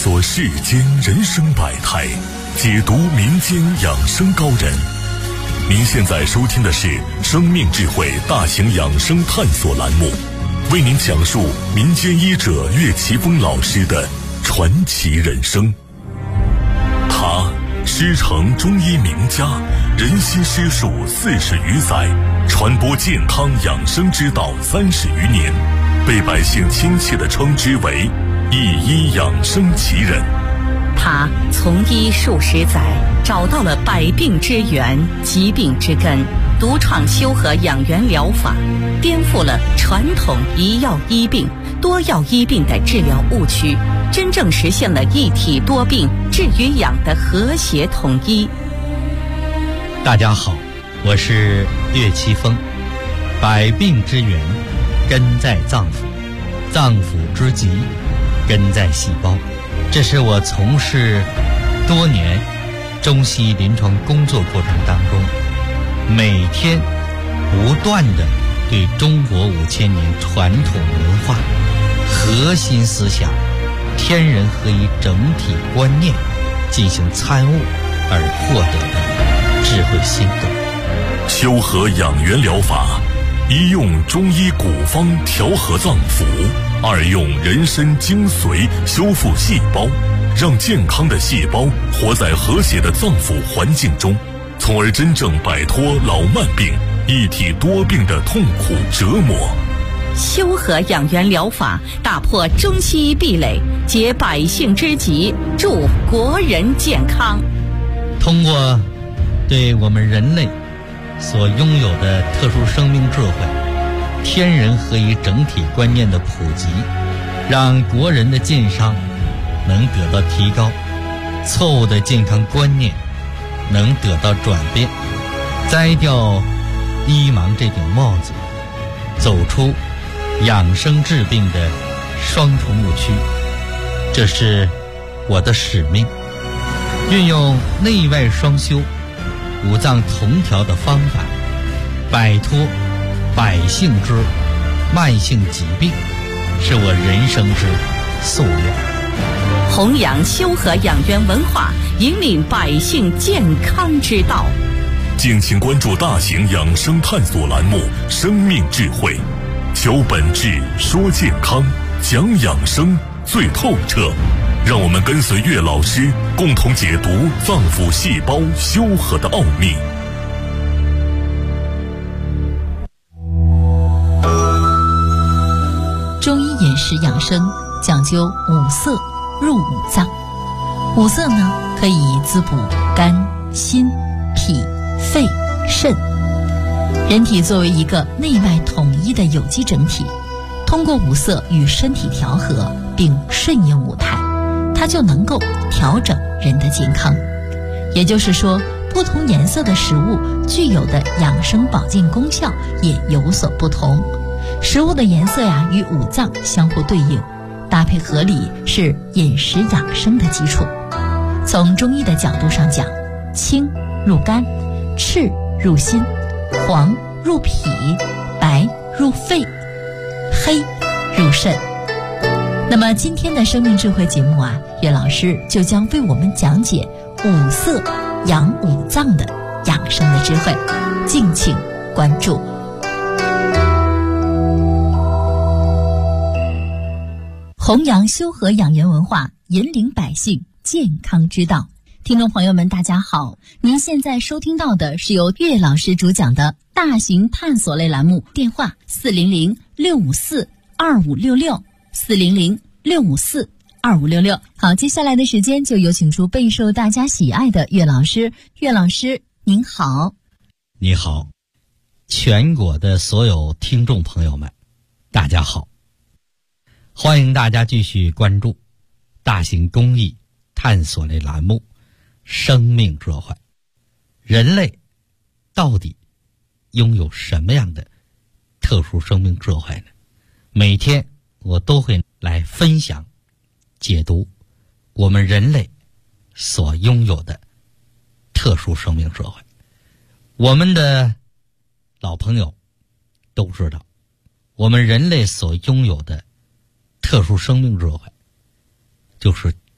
索世间人生百态，解读民间养生高人。您现在收听的是生命智慧大型养生探索栏目，为您讲述民间医者岳奇峰老师的传奇人生。他师承中医名家，人心师术40余载，传播健康养生之道30余年，被百姓亲切地称之为一医养生奇人。 他从医数十载，找到了百病之源、疾病之根，独创修和养元疗法，颠覆了传统一药医病、多药医病的治疗误区，真正实现了一体多病、治与养的和谐统一。 大家好，我是岳奇峰。百病之源根在脏腑，脏腑之疾根在细胞。这是我从事多年中西医临床工作过程当中，每天不断地对中国5000年传统文化、核心思想、天人合一整体观念进行参悟而获得的智慧心得。 修和养元疗法，一用中医古方调和脏腑，二用人参精髓修复细胞，让健康的细胞活在和谐的脏腑环境中，从而真正摆脱老慢病、一体多病的痛苦折磨。 修和养元疗法打破中西医壁垒，解百姓之急，助国人健康。 通过对我们人类所拥有的特殊生命智慧、天人合一整体观念的普及，让国人的健康能得到提高，错误的健康观念能得到转变，摘掉医盲这顶帽子，走出养生治病的双重误区。这是我的使命，运用内外双修、五脏同调的方法，摆脱百姓之慢性疾病，是我人生之夙愿。 弘扬修和养元文化，引领百姓健康之道。 敬请关注大型养生探索栏目《生命智慧》，求本质，说健康，讲养生最透彻。让我们跟随岳老师，共同解读脏腑细胞修和的奥秘。 中医饮食养生讲究五色入五脏，五色呢可以滋补肝、心、脾、肺、肾。人体作为一个内外统一的有机整体，通过五色与身体调和，并顺应五态，它就能够调整人的健康。也就是说，不同颜色的食物具有的养生保健功效也有所不同。食物的颜色与五脏相互对应，搭配合理是饮食养生的基础。从中医的角度上讲，青入肝，赤入心，黄入脾，白入肺，黑入肾。那么今天的生命智慧节目岳老师就将为我们讲解五色养五脏的养生的智慧，敬请关注。弘扬修和养元文化，引领百姓健康之道。听众朋友们大家好，您现在收听到的是由岳老师主讲的大型探索类栏目，电话400-654-2566 400-654-2566。好，接下来的时间就有请出备受大家喜爱的岳老师。岳老师您好。 你好，全国的所有听众朋友们大家好，欢迎大家继续关注大型公益探索类栏目生命智慧。人类到底拥有什么样的特殊生命智慧呢？每天我都会来分享解读我们人类所拥有的特殊生命智慧。我们的老朋友都知道，我们人类所拥有的特殊生命智慧就是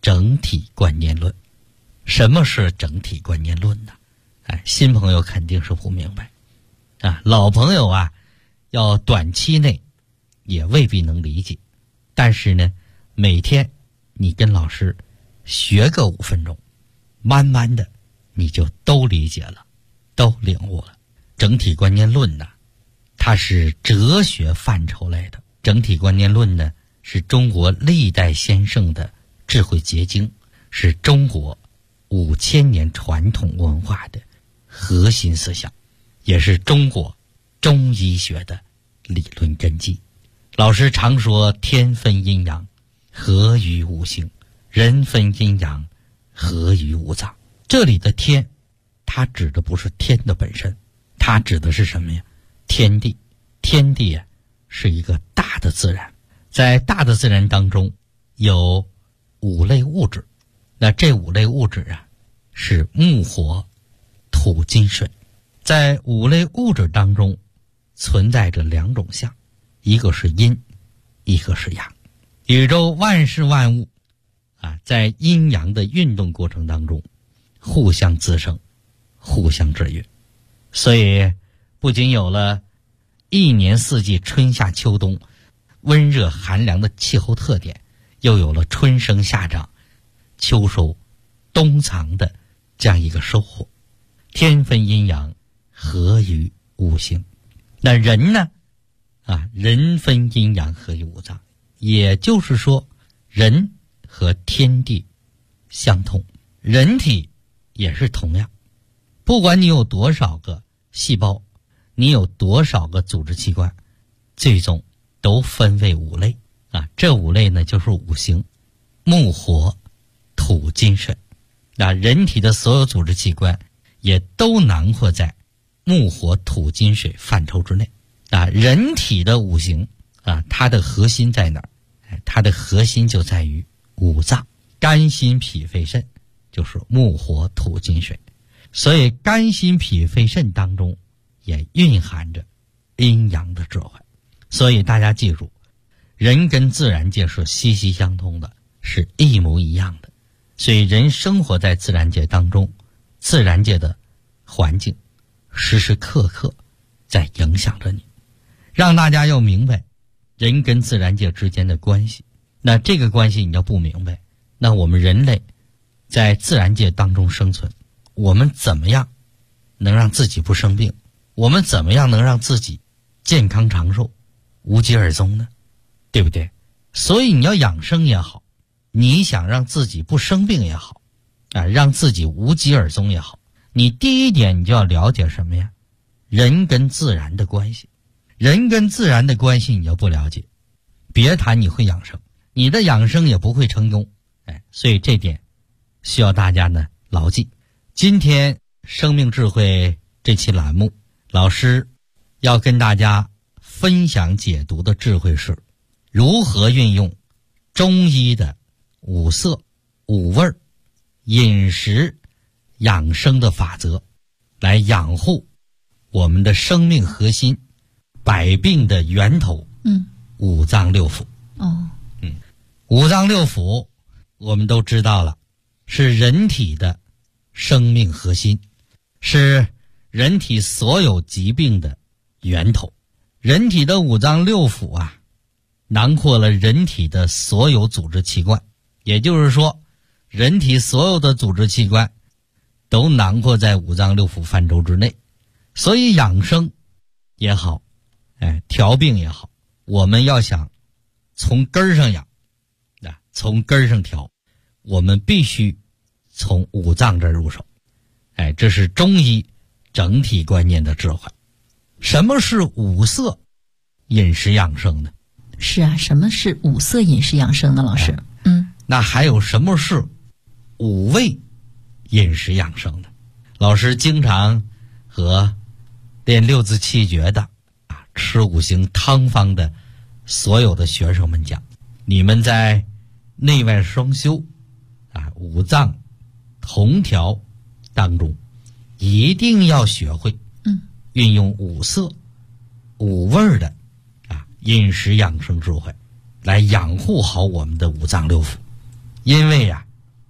整体观念论。什么是整体观念论呢？新朋友肯定是不明白老朋友要短期内也未必能理解，但是呢，每天你跟老师学个5分钟，慢慢的你就都理解了，都领悟了。整体观念论呢，它是哲学范畴类的。整体观念论呢，是中国历代先圣的智慧结晶，是中国5000年传统文化的核心思想，也是中国中医学的理论根基。老师常说天分阴阳，合于五行；人分阴阳，合于五脏。这里的天，它指的不是天的本身，它指的是什么呀？天地。天地是一个大的自然，在大的自然当中有5类物质，那这5类物质是木火土金水。在5类物质当中存在着2种相，一个是阴，一个是阳。宇宙万事万物在阴阳的运动过程当中互相滋生，互相制约，所以不仅有了一年四季春夏秋冬温热寒凉的气候特点，又有了春生夏长秋收冬藏的这样一个收获。天分阴阳，合于五行。那人呢人分阴阳，合于五脏，也就是说人和天地相通，人体也是同样。不管你有多少个细胞，你有多少个组织器官，最终都分为5类这5类呢，就是五行：木火土金水。人体的所有组织器官也都囊括在木火土金水范畴之内人体的五行它的核心在哪儿？它的核心就在于五脏，肝心脾肺肾就是木火土金水。所以肝心脾肺肾当中也蕴含着阴阳的智慧。所以大家记住，人跟自然界是息息相通的，是一模一样的。所以人生活在自然界当中，自然界的环境时时刻刻在影响着你，让大家要明白人跟自然界之间的关系。那这个关系你要不明白，那我们人类在自然界当中生存，我们怎么样能让自己不生病？我们怎么样能让自己健康长寿无疾而终呢？对不对？所以你要养生也好，你想让自己不生病也好让自己无疾而终也好，你第一点你就要了解什么呀？人跟自然的关系。人跟自然的关系你要不了解，别谈你会养生，你的养生也不会成功所以这点需要大家呢牢记。今天生命智慧这期栏目，老师要跟大家分享解读的智慧是如何运用中医的5色、5味、饮食养生的法则来养护我们的生命核心，百病的源头五脏六腑。五脏六腑我们都知道了，是人体的生命核心，是人体所有疾病的源头。人体的五脏六腑囊括了人体的所有组织器官，也就是说人体所有的组织器官都囊括在五脏六腑范畴之内。所以养生也好调病也好，我们要想从根儿上养从根儿上调，我们必须从五脏这儿入手这是中医整体观念的智慧。什么是5色饮食养生呢？ 是什么是5色饮食养生呢？老师那还有什么是5味饮食养生呢？老师经常和练6字气诀的吃5行汤方的所有的学生们讲，你们在内外双修五脏同调当中一定要学会运用5色5味的饮食养生智慧来养护好我们的五脏六腑。因为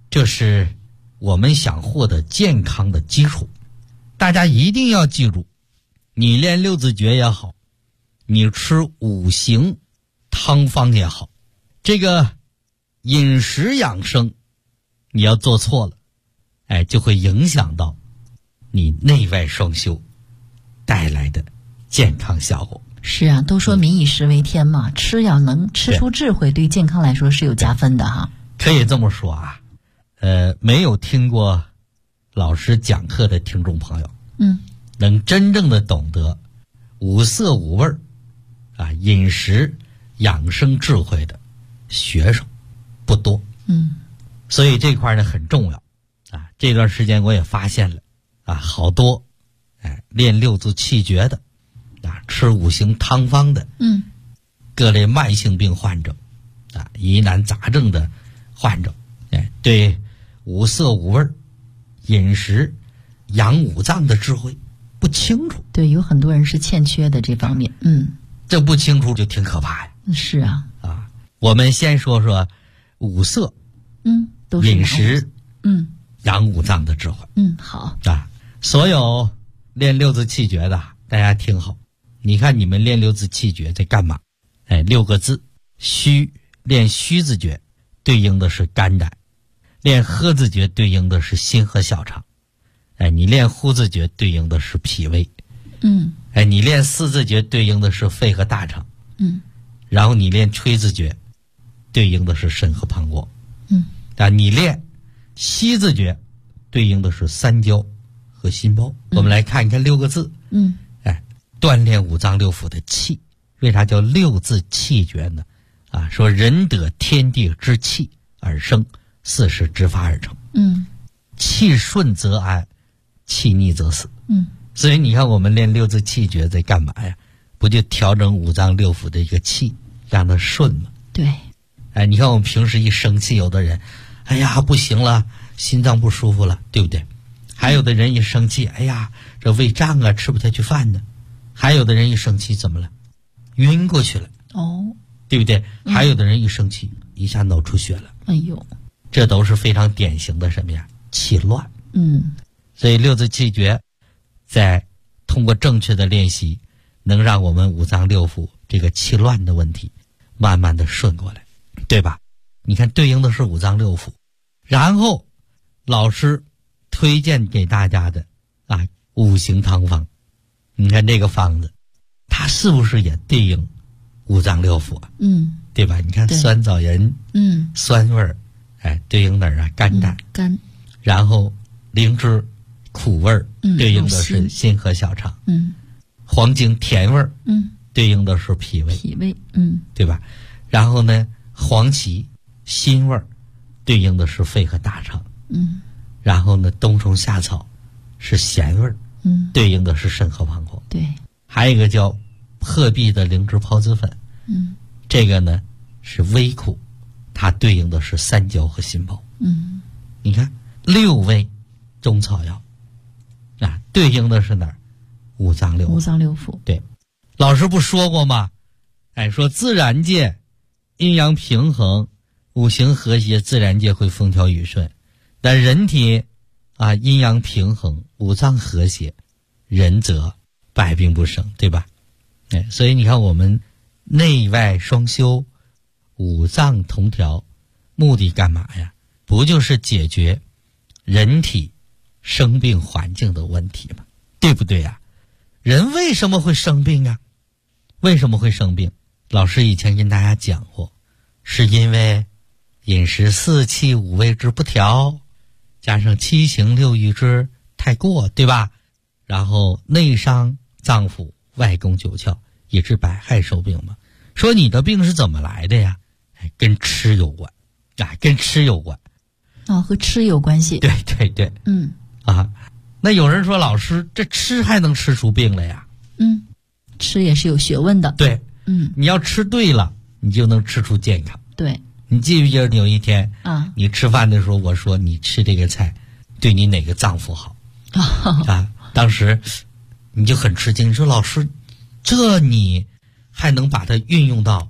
这是我们想获得健康的基础。大家一定要记住，你练六字诀也好，你吃五行汤方也好，这个饮食养生你要做错了，就会影响到你内外双修带来的健康效果。 是啊，都说民以食为天嘛，吃要能吃出智慧，对健康来说是有加分的哈。 可以这么说啊，没有听过老师讲课的听众朋友，能真正的懂得五色五味啊饮食养生智慧的学生不多，所以这块呢很重要啊。这段时间我也发现了啊，好多练六字气诀的啊，吃五行汤方的，各类慢性病患者啊，疑难杂症的患者，对五色五味饮食养五脏的智慧不清楚。 对，有很多人是欠缺的这方面。 这不清楚就挺可怕呀。 是啊。 我们先说说五色， 都是饮食，养五脏的智慧。 好啊，所有练六字气诀的大家听好，你看你们练六字气诀在干嘛？六个字，虚，练虚字诀对应的是肝胆，练喝字诀对应的是心和小肠，你练呼字诀对应的是脾胃，你练四字诀对应的是肺和大肠，然后你练吹字诀对应的是肾和膀胱，你练息字诀对应的是三焦和心包。我们来看一看六个字，锻炼五脏六腑的气。为啥叫六字气诀呢？说人得天地之气而生，四时之发而成。气顺则安，气逆则死。所以你看我们练六字气诀在干嘛呀？不就调整五脏六腑的一个气，让它顺吗？ 对。 你看我们平时一生气，有的人哎呀不行了，心脏不舒服了，对不对？还有的人一生气，哎呀这胃胀啊，吃不下去饭呢。还有的人一生气怎么了？晕过去了，对不对？还有的人一生气一下脑出血了， 哎呦， 这都是非常典型的什么呀？气乱。所以六字气诀在通过正确的练习，能让我们五脏六腑这个气乱的问题慢慢的顺过来，对吧？你看对应的是五脏六腑，然后老师推荐给大家的五行汤方，你看这个方子它是不是也对应五脏六腑啊？对吧？你看酸枣仁，酸味儿，对应哪儿啊？肝胆。 肝。 然后灵芝苦味儿，对应的是心和小肠。黄精甜味儿，对应的是脾胃。 脾胃， 对吧？然后呢，黄芪辛味儿，对应的是肺和大肠。然后呢，冬虫夏草是咸味儿，对应的是肾和膀胱。 对。 还有一个叫鹤壁的灵芝孢子粉，这个呢是微苦，它对应的是三焦和心包。你看六味中草药对应的是哪儿？五脏六腑。 五脏六腑。 对，老师不说过吗？说自然界阴阳平衡，五行和谐，自然界会风调雨顺。但人体阴阳平衡，五脏和谐，人则百病不生，对吧？所以你看我们内外双修，五脏同调，目的干嘛呀？不就是解决人体生病环境的问题吗？对不对呀？人为什么会生病啊？为什么会生病？老师以前跟大家讲过，是因为饮食四气五味之不调，加上七情六欲之太过，对吧？然后内伤脏腑，外攻九窍，以致百害受病嘛。说你的病是怎么来的呀？跟吃有关，跟吃有关。 和吃有关系。 对对对。那有人说老师，这吃还能吃出病来呀？ 吃也是有学问的。 对。你要吃对了，你就能吃出健康。 对。 你记不记得有一天你吃饭的时候，我说你吃这个菜对你哪个脏腑好？当时你就很吃惊，你说老师，这你还能把它运用到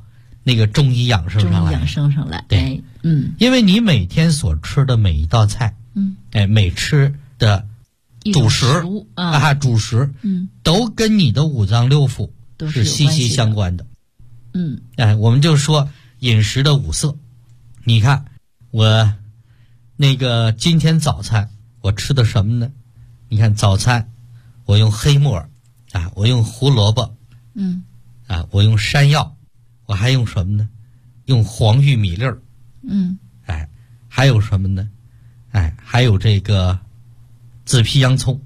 那个中医养生上来， 中医养生上来， 对， 因为你每天所吃的每一道菜，每吃的主食主食，都跟你的五脏六腑是息息相关的。我们就说饮食的五色，你看我那个今天早餐我吃的什么呢？你看早餐我用黑木耳我用胡萝卜，我用山药，我还用什么呢？用黄玉米粒儿，还有什么呢？还有这个紫皮洋葱。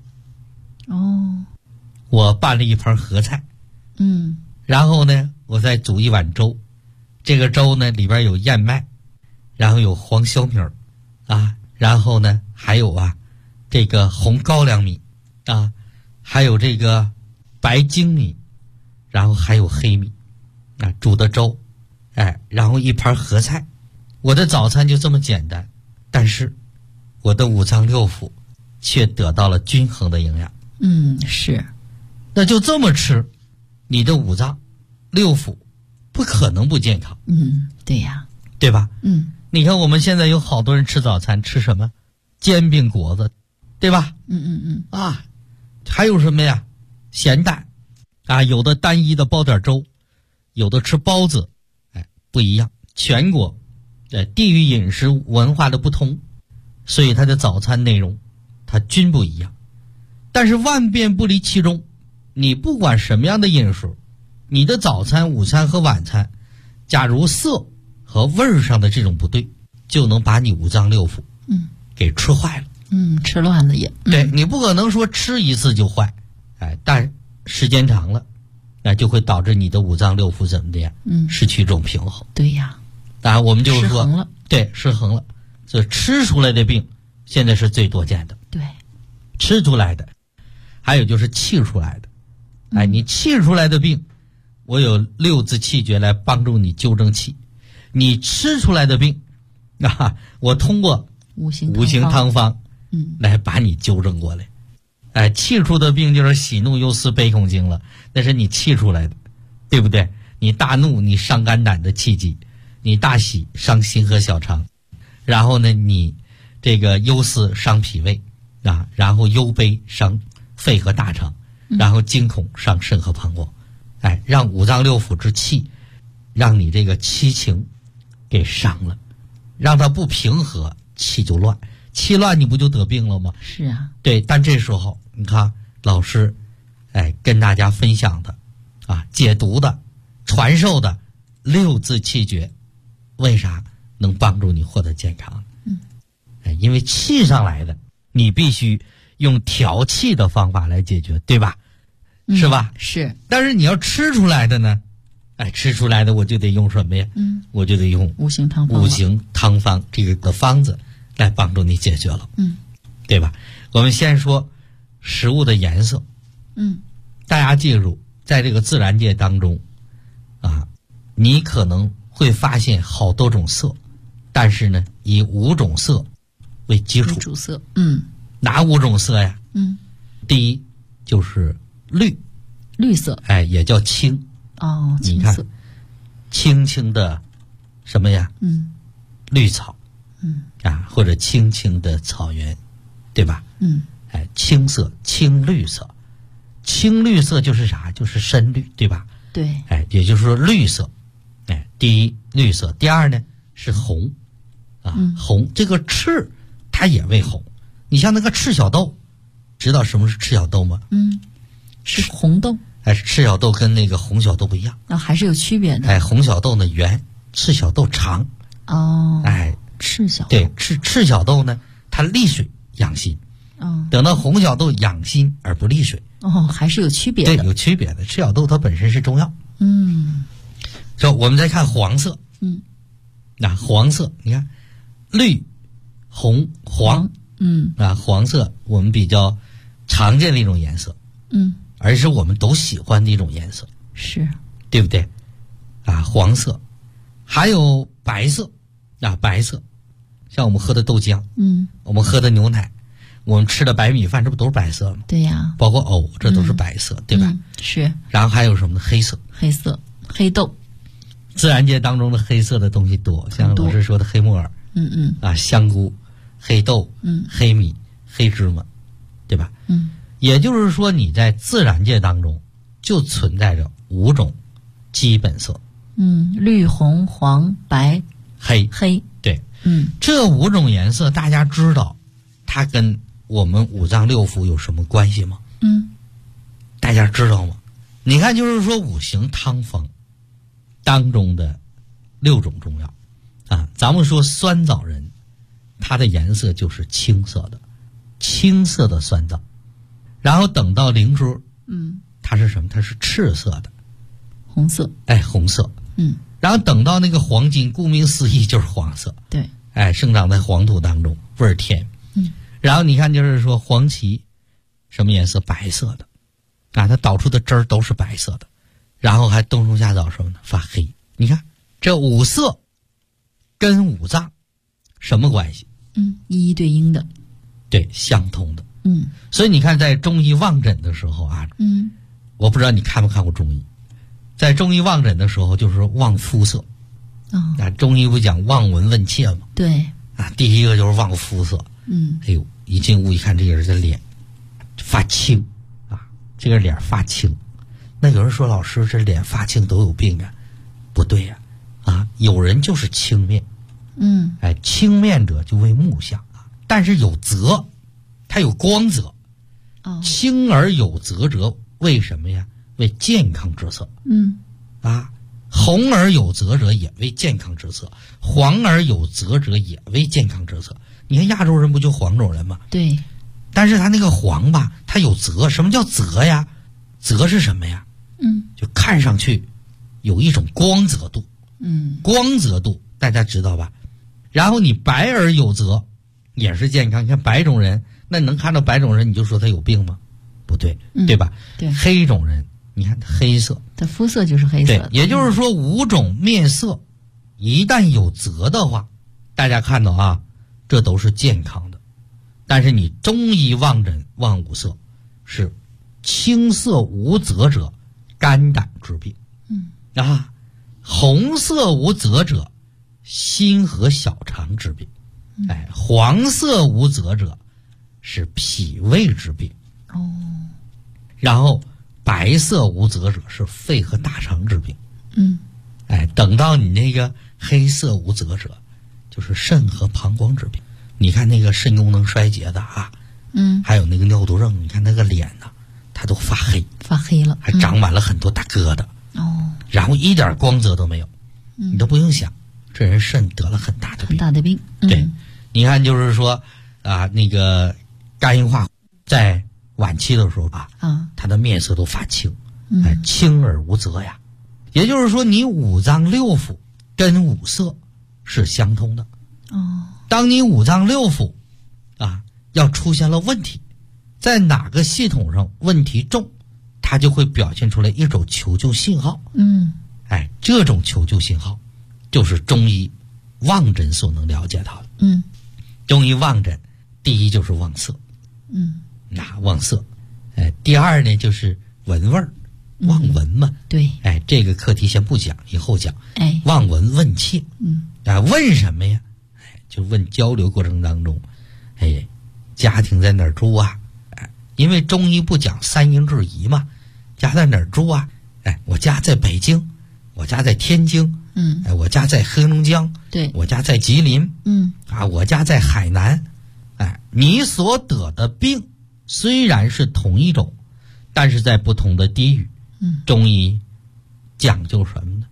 我拌了一盘合菜，然后呢，我再煮一碗粥，这个粥呢里边有燕麦，然后有黄小米儿，然后呢还有这个红高粱米，还有这个白精米，然后还有黑米，煮的粥，然后一盘合菜。我的早餐就这么简单，但是我的五脏六腑却得到了均衡的营养。 是。 那就这么吃，你的五脏六腑不可能不健康。 对呀， 对吧？你看我们现在有好多人吃早餐吃什么？煎饼果子，对吧？还有什么呀？咸蛋有的单一的包点粥，有的吃包子，不一样。全国地域饮食文化的不同，所以它的早餐内容它均不一样。但是万变不离其宗，你不管什么样的饮食，你的早餐、午餐和晚餐，假如色和味儿上的这种不对，就能把你五脏六腑给吃坏了。 吃乱了也。 对，你不可能说吃一次就坏，但时间长了，就会导致你的五脏六腑怎么的呀？失去一种平衡。 对呀。 当然我们就是说失衡了。 对，失衡了。所以吃出来的病现在是最多见的。 对， 吃出来的，还有就是气出来的。你气出来的病，我有六字气诀来帮助你纠正气。你吃出来的病我通过五行汤方来把你纠正过来。气出的病就是喜怒忧思悲恐惊了，那是你气出来的，对不对？你大怒你伤肝胆的气机，你大喜伤心和小肠，然后呢你这个忧思伤脾胃然后忧悲伤肺和大肠，然后惊恐伤肾和膀胱。让五脏六腑之气，让你这个七情给伤了，让它不平和，气就乱，气乱你不就得病了吗？ 是啊。 对，但这时候你看老师跟大家分享的解读的传授的六字气诀，为啥能帮助你获得健康？因为气上来的你必须用调气的方法来解决，对吧？是吧？ 是。 但是你要吃出来的呢，吃出来的我就得用什么呀？我就得用五行汤方这个的方子来帮助你解决了。对吧？我们先说食物的颜色。大家记住，在这个自然界当中你可能会发现好多种色，但是呢以5种色为基础。 主色。 哪5种色呀？第一就是绿色， 也叫青。 青色。 你看青青的什么呀？绿草。或者青青的草原，对吧？青色，青绿色。青绿色就是啥？就是深绿，对吧？ 对。 也就是说绿色。第一绿色，第二呢是红。红，这个赤它也为红。你像那个赤小豆，知道什么是赤小豆吗？ 是红豆。 赤小豆跟那个红小豆不一样。 还是有区别的。 红小豆呢圆，赤小豆长。 赤小豆。 对，赤小豆呢它利水养心。等到红小豆养心而不利水。 还是有区别的。 对，有区别的。赤小豆它本身是中药。说我们再看黄色。黄色你看绿红黄。黄色我们比较常见的一种颜色。而是我们都喜欢的一种颜色。 是。 对不对？黄色。还有白色。白色像我们喝的豆浆，我们喝的牛奶，我们吃的白米饭，这不都是白色吗？ 对呀。 包括这都是白色，对吧？ 是。 然后还有什么呢？黑色。 黑豆。 自然界当中的黑色的东西多，像老师说的黑木耳，香菇、黑豆，黑米、黑芝麻，对吧？也就是说你在自然界当中就存在着5种基本色， 绿、红、黄、白、 黑，对，这5种颜色大家知道它跟我们五脏六腑有什么关系吗？大家知道吗？你看，就是说五行汤方当中的6种中药啊，咱们说酸枣仁，它的颜色就是青色的，青色的酸枣。然后等到灵珠，它是什么？它是赤色的， 红色， 红色。然后等到那个黄金，顾名思义就是黄色， 对， 生长在黄土当中，味儿甜。然后你看，就是说黄芪，什么颜色？白色的，它导出的汁儿都是白色的。然后还冬虫夏草什么的发黑。你看这5色跟五脏什么关系？ 一一对应的， 对，相通的。所以你看，在中医望诊的时候啊，我不知道你看没看过中医，在中医望诊的时候，就是说望肤色。中医不讲望闻问切吗？ 对。 第一个就是望肤色。一进屋一看，这个人的脸发青这个脸发青。那有人说，老师，这脸发青都有病啊？不对呀，有人就是青面。青面者就为木相但是有泽，它有光泽。青而有泽者为什么呀？为健康之色。红而有泽者也为健康之色，黄而有泽者也为健康之色。你看亚洲人不就黄种人吗？ 对。 但是他那个黄吧，它有泽。什么叫泽呀？泽是什么呀？就看上去有一种光泽度。光泽度大家知道吧？然后你白而有泽也是健康。你看白种人，那你能看到白种人你就说他有病吗？不对，对吧？ 对。 黑种人，你看黑色， 它肤色就是黑色的。 对，也就是说5种面色一旦有泽的话，大家看到这都是健康的。但是你中医望诊望5色，是青色无泽者肝胆之病。红色无泽者心和小肠之病。黄色无泽者是脾胃之病。然后白色无泽者是肺和大肠之病。等到你那个黑色无泽者就是肾和膀胱之病。你看那个肾功能衰竭的还有那个尿毒症，你看那个脸它都发黑了，还长满了很多大疙瘩。然后一点光泽都没有。你都不用想，这人肾得了很大的病。对，你看就是说那个肝硬化在晚期的时候他的面色都发青。青而无泽呀。也就是说你五脏六腑跟5色是相通的。当你五脏六腑要出现了问题，在哪个系统上问题重，它就会表现出来一种求救信号。这种求救信号就是中医望诊所能了解到的。中医望诊第一就是望色。望色。第二呢就是闻味儿，望闻嘛。 对。 这个课题先不讲，以后讲。望闻问切。问什么呀？就问交流过程当中，家庭在哪儿住因为中医不讲3阴质仪嘛，家在哪儿住我家在北京，我家在天津，我家在黑龙江， 对， 我家在吉林，我家在海南。你所得的病虽然是同一种，但是在不同的地域。中医讲究什么呢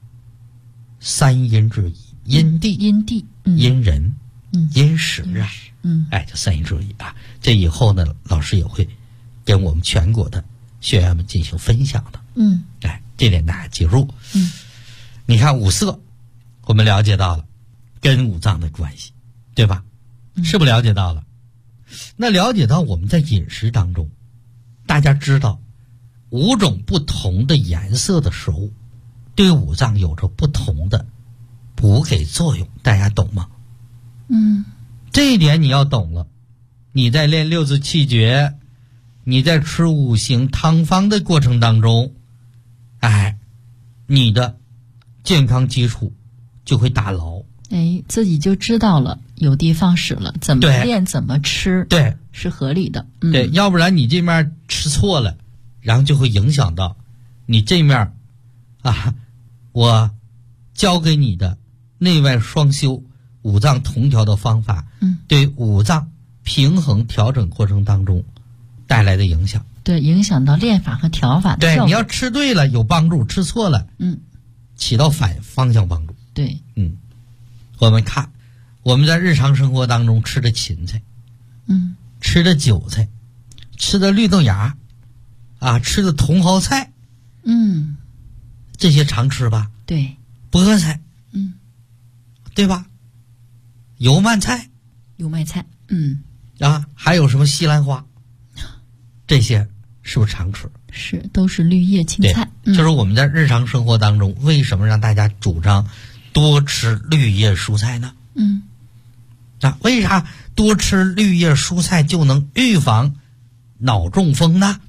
？3阴质仪，阴地、阴人、阴时就3阴质仪这以后呢，老师也会跟我们全国的学员们进行分享的。这点大家记住。你看5色我们了解到了跟五脏的关系，对吧？是不是了解到了？那了解到我们在饮食当中，大家知道5种不同的颜色的食物对五脏有着不同的补给作用，大家懂吗？这一点你要懂了，你在练6字气诀，你在吃5行汤方的过程当中，你的健康基础就会打牢。 哎，自己就知道了，有的放矢了，怎么练怎么吃， 对， 是合理的。 对，要不然你这面吃错了，然后就会影响到你这面我教给你的内外双修、五脏同调的方法，对五脏平衡调整过程当中带来的影响， 对，影响到练法和调法的效果。 对，你要吃对了有帮助，吃错了，起到反方向帮助。 对， 我们看我们在日常生活当中吃的芹菜，吃的韭菜，吃的绿豆芽，吃的茼蒿菜，这些常吃吧？ 对， 菠菜，对吧？油麦菜，还有什么西兰花，这些是不是常吃？ 是，都是绿叶青菜。 就是我们在日常生活当中，为什么让大家主张多吃绿叶蔬菜呢？为啥多吃绿叶蔬菜就能预防脑中风呢？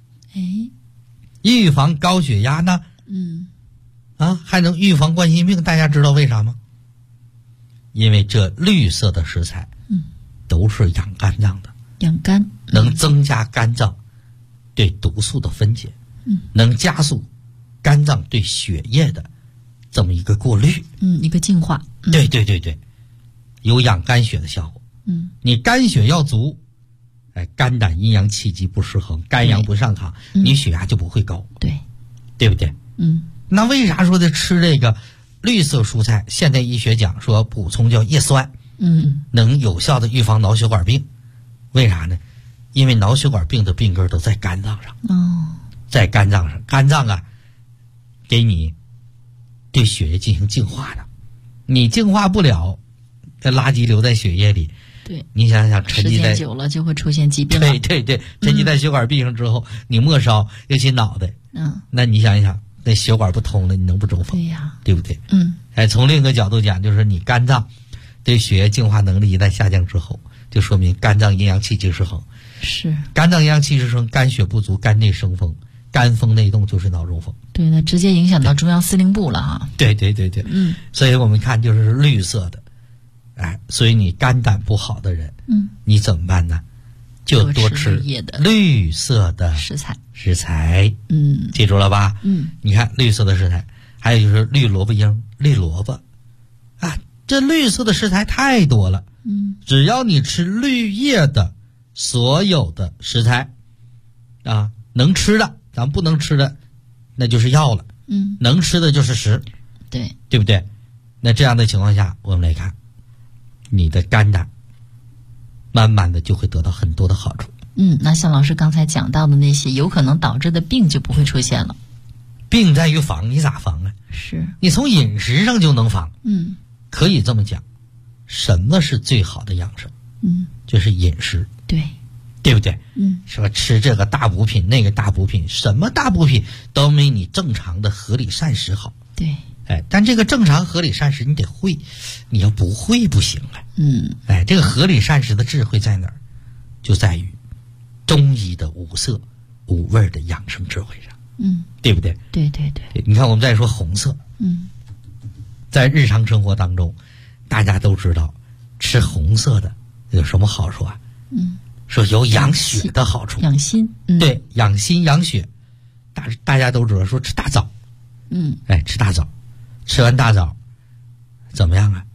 预防高血压呢？还能预防冠心病，大家知道为啥吗？因为这绿色的食材，都是养肝脏的， 养肝能增加肝脏对毒素的分解，能加速肝脏对血液的这么一个过滤， 一个净化。 对，有养肝血的效果。你肝血要足，肝胆阴阳气机不失衡，肝阳不上亢，你血压就不会高。对不对？那为啥说的吃这个绿色蔬菜？现代医学讲说补充叫叶酸，能有效的预防脑血管病。为啥呢？因为脑血管病的病根都在肝脏上。在肝脏上，肝脏给你对血液进行净化的，你净化不了，这垃圾留在血液里。 对， 你想想，沉积在时间久了就会出现疾病。 对，沉积在血管壁上之后，你末梢尤其脑袋，那你想一想，那血管不通了，你能不中风？ 对呀， 对不对？从另一个角度讲，就是你肝脏对血液净化能力一旦下降之后，就说明肝脏阴阳气机失衡。 是， 肝脏阴阳气失衡，肝血不足，肝内生风，肝风内动就是脑中风。 对，那直接影响到中央司令部了哈。 对，所以我们看就是绿色的。所以你肝胆不好的人，你怎么办呢？就多吃绿色的食材。记住了吧？你看绿色的食材，还有就是绿萝卜缨、绿萝卜，这绿色的食材太多了。只要你吃绿叶的所有的食材，能吃的，咱不能吃的，那就是药了。能吃的就是食，对不对？那这样的情况下，我们来看。你的肝胆慢慢的就会得到很多的好处。 那像老师刚才讲到的那些有可能导致的病就不会出现了。 病在于防，你咋防啊？ 是你从饮食上就能防。可以这么讲，什么是最好的养生？就是饮食。对不对？说吃这个大补品那个大补品，什么大补品都没你正常的合理膳食好。 对。 但这个正常合理膳食你得会，你要不会不行了。这个合理膳食的智慧在哪儿？就在于中医的五色五味的养生智慧上。对不对？ 对。 你看我们再说红色。在日常生活当中，大家都知道吃红色的有什么好处啊？说有养血的好处， 养心。 对，养心养血。大家都知道说吃大枣。吃大枣。吃完大枣怎么样啊？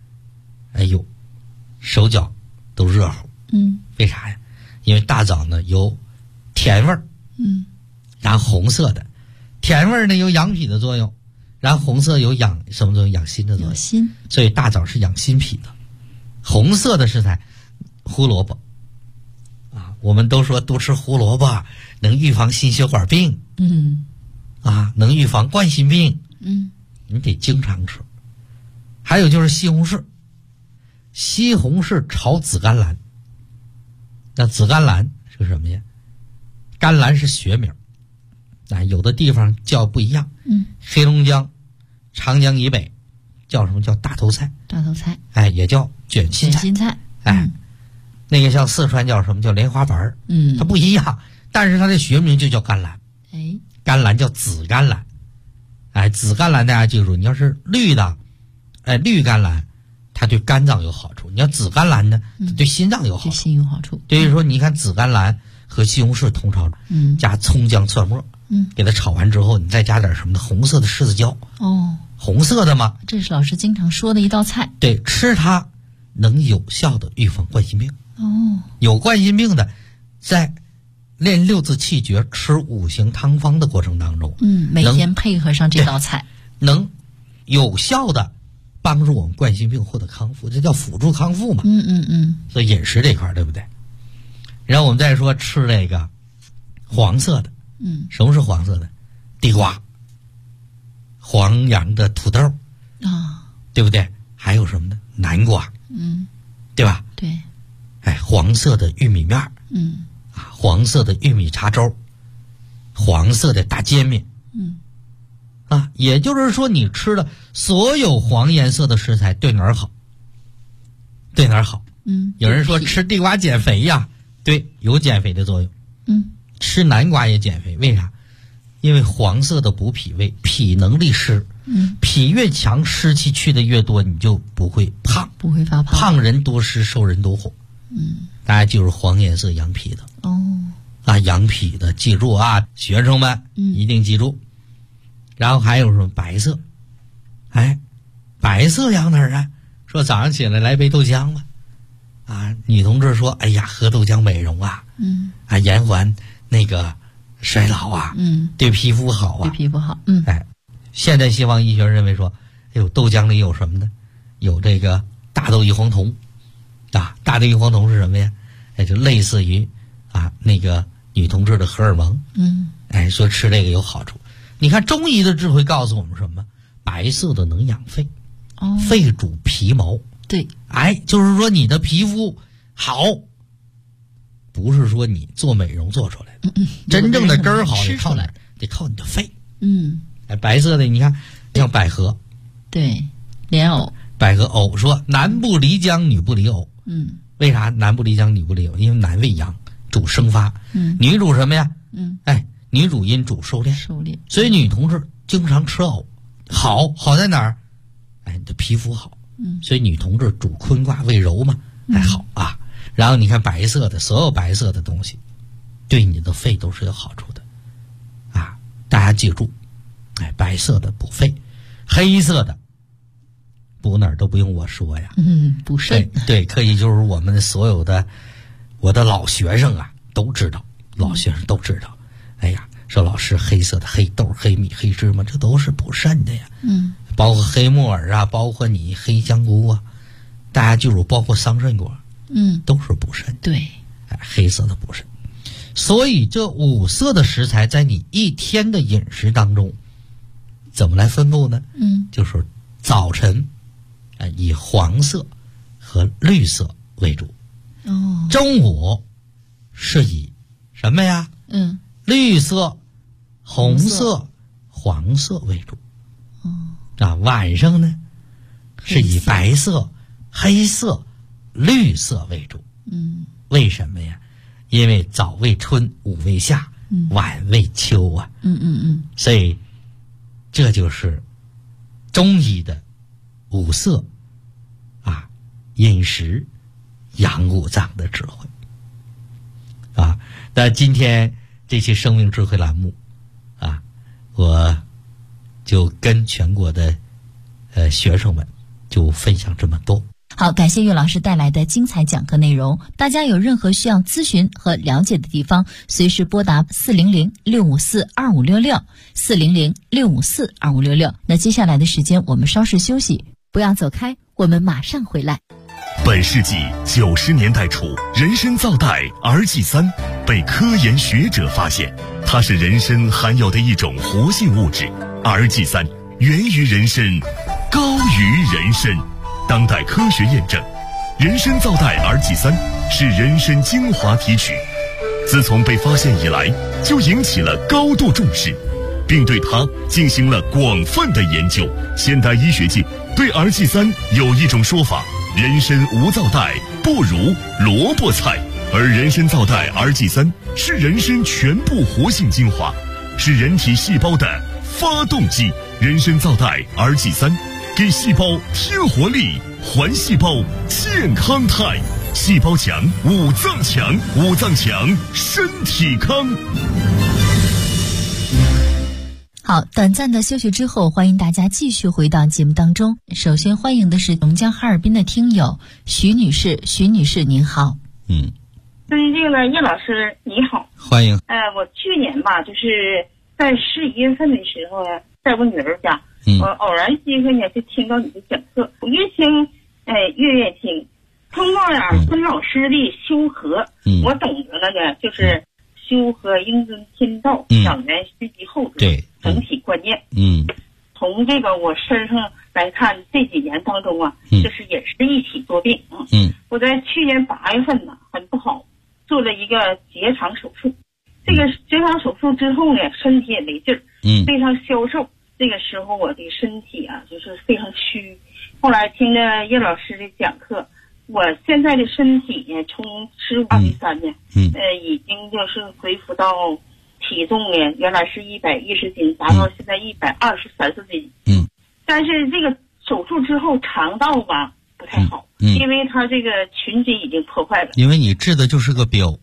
手脚都热乎。为啥呀？因为大枣呢有甜味儿。然后红色的甜味儿呢有养脾的作用，然后红色有养什么作用？养心的作用。所以大枣是养心脾的。红色的食材，胡萝卜我们都说多吃胡萝卜能预防心血管病。能预防冠心病。你得经常吃。还有就是西红柿，西红柿炒紫甘蓝。那紫甘蓝是什么呀？甘蓝是学名，有的地方叫不一样。黑龙江、长江以北叫什么？叫大头菜。也叫卷心菜。那个像四川叫什么？叫莲花白。它不一样，但是它的学名就叫甘蓝。甘蓝叫紫甘蓝。 哎，紫甘蓝大家记住，你要是绿的，哎，绿甘蓝它对肝脏有好处，你要紫甘蓝呢，它对心脏有好处。 对心有好处。 所以说，你看紫甘蓝和西红柿同炒，加葱姜蒜末，给它炒完之后，你再加点什么的红色的柿子椒，红色的嘛， 这是老师经常说的一道菜。 对，吃它能有效的预防冠心病。有冠心病的，在练六字气诀、吃五行汤方的过程当中， 每天配合上这道菜， 能有效的帮助我们冠心病获得康复，这叫辅助康复嘛。所以饮食这块对不对？然后我们再说吃这个黄色的，什么是黄色的？地瓜、黄杨的土豆对不对？还有什么呢？南瓜，对吧？ 对。 哎，黄色的玉米面黄色的玉米碴粥，黄色的大煎饼，也就是说，你吃的所有黄颜色的食材对哪儿好？对哪儿好？有人说吃地瓜减肥呀，对，有减肥的作用。吃南瓜也减肥，为啥？因为黄色的补脾胃，脾能利湿，脾越强，湿气去的越多，你就不会胖， 不会发胖， 胖人多湿，瘦人多火。大家记住黄颜色养脾的养脾的，记住啊，学生们一定记住。然后还有什么白色？哎，白色养哪儿啊？说早上起来来杯豆浆吧。女同志说，哎呀，喝豆浆美容啊，延缓那个衰老啊，对皮肤好啊， 对皮肤好。 现代西方医学认为说，豆浆里有什么呢？有这个大豆异黄酮大豆异黄酮是什么呀？就类似于那个女同志的荷尔蒙。说吃这个有好处。你看中医的智慧告诉我们什么？白色的能养肺，肺主皮毛。 对， 就是说你的皮肤好，不是说你做美容做出来的，真正的根儿好得靠你的肺。白色的你看像百合， 对，莲藕， 百合藕说男不离姜，女不离藕。为啥男不离姜，女不离藕？因为男为阳，主生发，女主什么呀？女主阴，主收敛。所以女同志经常吃藕，好在哪儿？你的皮肤好。所以女同志主坤卦为柔嘛，好啊。然后你看白色的，所有白色的东西，对你的肺都是有好处的大家记住，白色的补肺，黑色的补哪儿都不用我说呀， 补肾。 对，可以就是我们所有的我的老学生都知道，说老师黑色的黑豆、黑米、黑芝麻，这都是补肾的呀。包括黑木耳包括你黑香菇大家记住，包括桑葚果，都是补肾。 对， 黑色的补肾。所以这五色的食材在你一天的饮食当中怎么来分布呢？就是早晨以黄色和绿色为主，中午是以什么呀？绿色、红色、黄色为主。晚上呢是以白色、黑色、绿色为主。为什么呀？因为早为春，午为夏，晚为秋啊。所以这就是中医的五色饮食养五脏的智慧那今天这期生命智慧栏目我就跟全国的学生们就分享这么多。 好，感谢岳老师带来的精彩讲课内容。大家有任何需要咨询和了解的地方，随时拨打400-654-2566 400-654-2566。那接下来的时间我们稍事休息，不要走开，我们马上回来。 本世纪90年代初，人参皂苷儿祭三被科研学者发现，它是人参含有的一种活性物质。儿祭三源于人参，高于人参。当代科学验证，人参皂苷儿祭三是人参精华提取，自从被发现以来，就引起了高度重视，并对它进行了广泛的研究。现代医学界对儿祭三有一种说法：人参无皂苷不如萝卜菜，而人参皂苷儿祭三是人参全部活性精华，是人体细胞的发动机， 人参皂苷儿剂3，给细胞添活力，还细胞健康态。细胞强，五脏强，五脏强，身体康。 好，短暂的休息之后，欢迎大家继续回到节目当中。首先欢迎的是龙江哈尔滨的听友徐女士，徐女士您好。 尊敬的叶老师你好， 欢迎。 我去年吧，就是在11月份的时候呢，在我女儿家，我偶然机会呢就听到你的讲课，我越听越听。通过孙老师的修和，我懂得了呢，就是修和应遵天道，养元蓄积厚德，整体观念。从这个我身上来看，这几年当中啊，就是也是一起多病。我在去年8月份呢，很不好，做了一个结肠手术。这个结肠手术之后呢，身体也没劲儿，非常消瘦。这个时候我的身体啊，就是非常虚。后来听着叶老师的讲课，我现在的身体呢，从15-23呢，已经就是恢复到体重呢，原来是110斤，达到现在123斤。但是这个手术之后，肠道吧不太好，因为它这个群肌已经破坏了。 因为你治的就是个标。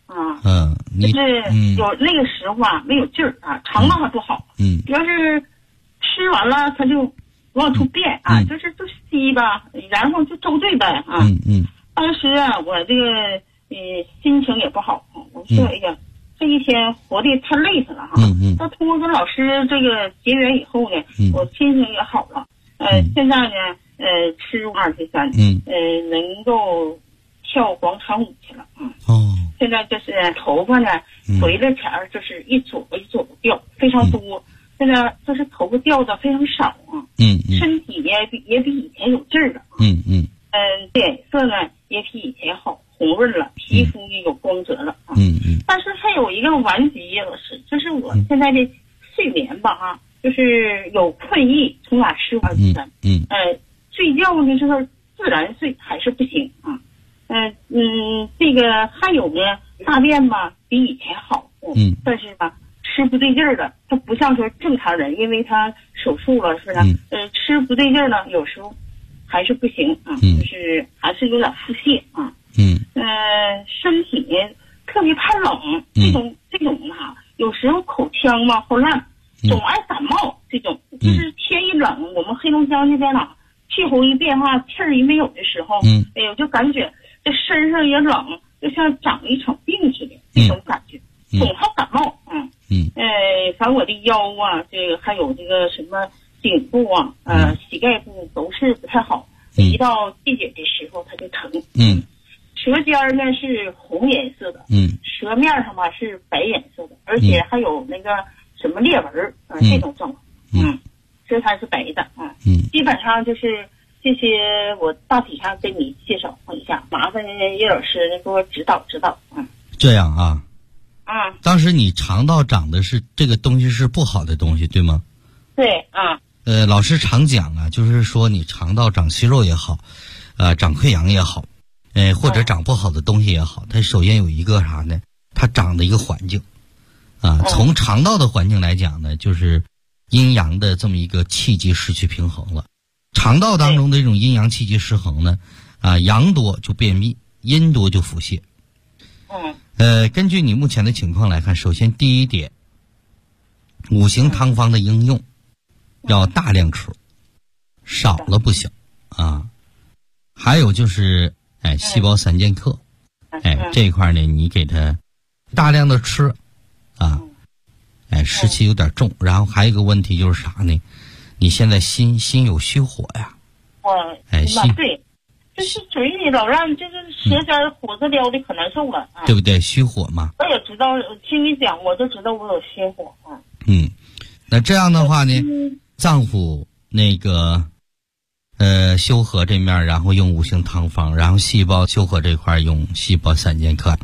就是有那个时候啊，没有劲儿啊，肠道还不好。要是吃完了，它就往出便啊，就是吸吧，然后就周对呗啊。当时啊，我这个心情也不好，我说哎呀，这一天活的太累死了哈。到通过跟老师这个结缘以后呢，我心情也好了。现在呢，吃23，能够跳广场舞去了。现在就是头发呢回了前儿，就是一撮一撮掉，非常多。现在就是头发掉的非常少啊。身体呢也比以前有劲儿了。脸色呢也比以前好，红润了，皮肤也有光泽了啊。但是还有一个顽疾，叶老师，就是我现在的睡眠吧啊，就是有困意，从哪吃23。睡觉呢就是自然睡还是不行啊。这个还有呢，大便吧比以前好，但是吧吃不对劲儿了，它不像说正常人，因为他手术了是吧？吃不对劲儿了，有时候还是不行啊，就是还是有点腹泻啊。身体呢特别怕冷，这种啊，有时候口腔嘛好烂，总爱感冒，这种就是天一冷，我们黑龙江那边啊，气候一变化，气儿一没有的时候，我就感觉这身上也冷，就像长了一场病似的，这种感觉，总好感冒。反正我的腰啊，这个还有这个什么颈部啊，膝盖部都是不太好。一到季节的时候，它就疼。舌尖呢是红颜色的，舌面上吧是白颜色的，而且还有那个什么裂纹这种状况。舌苔是白的啊。基本上就是这些，我大体上跟你介绍一下，麻烦叶老师给我指导指导。 这样啊。当时你肠道长的是这个东西是不好的东西，对吗？ 对啊。 老师常讲啊，就是说你肠道长息肉也好，长溃疡也好，或者长不好的东西也好，它首先有一个啥呢？它长的一个环境啊。从肠道的环境来讲呢，就是阴阳的这么一个气机失去平衡了。肠道当中的这种阴阳气机失衡呢，阳多就便秘，阴多就腹泻。根据你目前的情况来看，首先第一点，五行汤方的应用要大量吃，少了不行啊。还有就是细胞3剑客，这一块呢你给它大量的吃啊。湿气有点重，然后还有一个问题就是啥呢？你现在心有虚火呀。 对，就是嘴里老让这个舌尖火子撩的可难受了， 对不对？虚火嘛。 我也知道，听你讲我就知道我有心火啊。 那这样的话呢，脏腑那个修和这面，然后用五行汤方，然后细胞修和这块用细胞3剑客。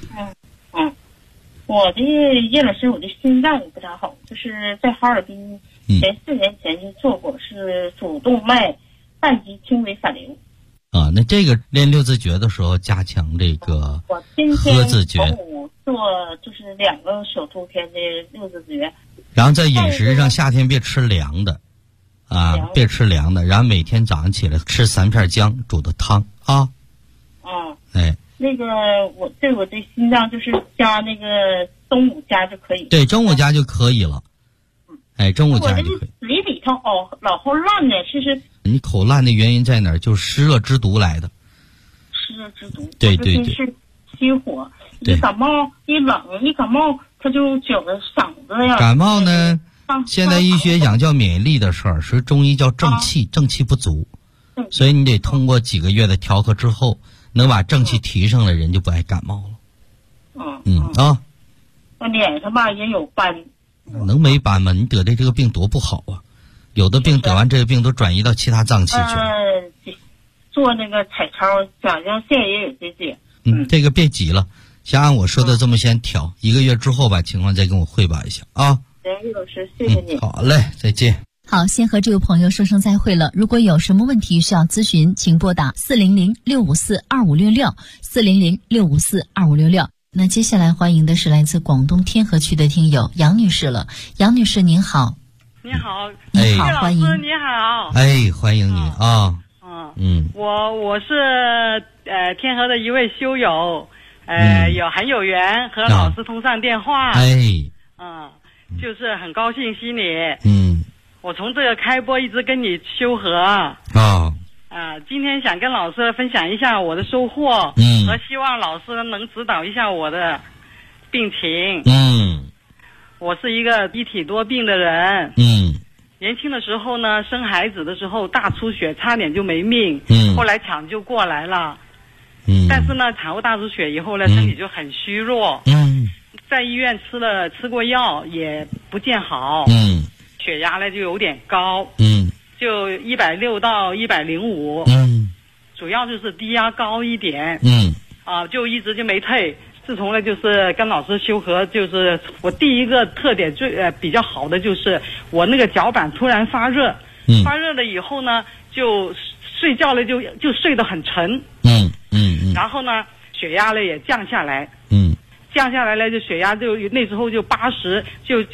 我的叶老师，我的心脏不太好，就是在哈尔滨前4年前就做过，是主动脉半级轻微反流。 那这个练六字诀的时候，加强这个喝字诀。 我做就是2个手术天的六字诀。 然后在饮食上，夏天别吃凉的， 啊，别吃凉的，然后每天早上起来吃3片姜煮的汤啊。哎， 那个我这心脏就是加那个中午加就可以。 对，中午加就可以了。哎，中午加就可以。 嘴里头老后烂呢，是你口烂的原因在哪儿？就是湿热之毒来的。 湿热之毒。 对， 是心火。一感冒一冷一感冒，他就觉得嗓子呀。 感冒呢？现在医学讲叫免疫力的事儿，是中医叫正气，正气不足，所以你得通过几个月的调和之后，能把正气提上来，人就不爱感冒了。 我脸上吧也有斑， 能没斑吗？你得的这个病多不好啊！有的病得完这个病都转移到其他脏器去了。 做那个彩超，好像现在也有这些。 这个别急了，先按我说的这么先调，1个月之后把情况再跟我汇报一下啊。 于老师，谢谢你。 好嘞，再见。 好，先和这位朋友说声再会了。如果有什么问题需要咨询，请拨打400-654-2566 400-654-2566。那接下来欢迎的是来自广东天河区的听友杨女士了。杨女士您好。 你好， 你好，欢迎。 你好。 哎，欢迎你啊。 我是天河的一位修友，很有缘和老师通上电话。就是很高兴悉你。我从这个开播一直跟你修和。今天想跟老师分享一下我的收获，和希望老师能指导一下我的病情。我是一个一体多病的人。年轻的时候呢，生孩子的时候大出血，差点就没命。后来抢救过来了。但是呢，产后大出血以后呢，身体就很虚弱。在医院吃过药也不见好。血压呢就有点高。就160到105。主要就是低压高一点。就一直就没退。自从呢就是跟老师修和，就是我第一个特点比较好的就是我那个脚板突然发热。发热了以后呢，就睡觉了就睡得很沉。然后呢，血压呢也降下来。降下来了，就血压就那时候就80，就是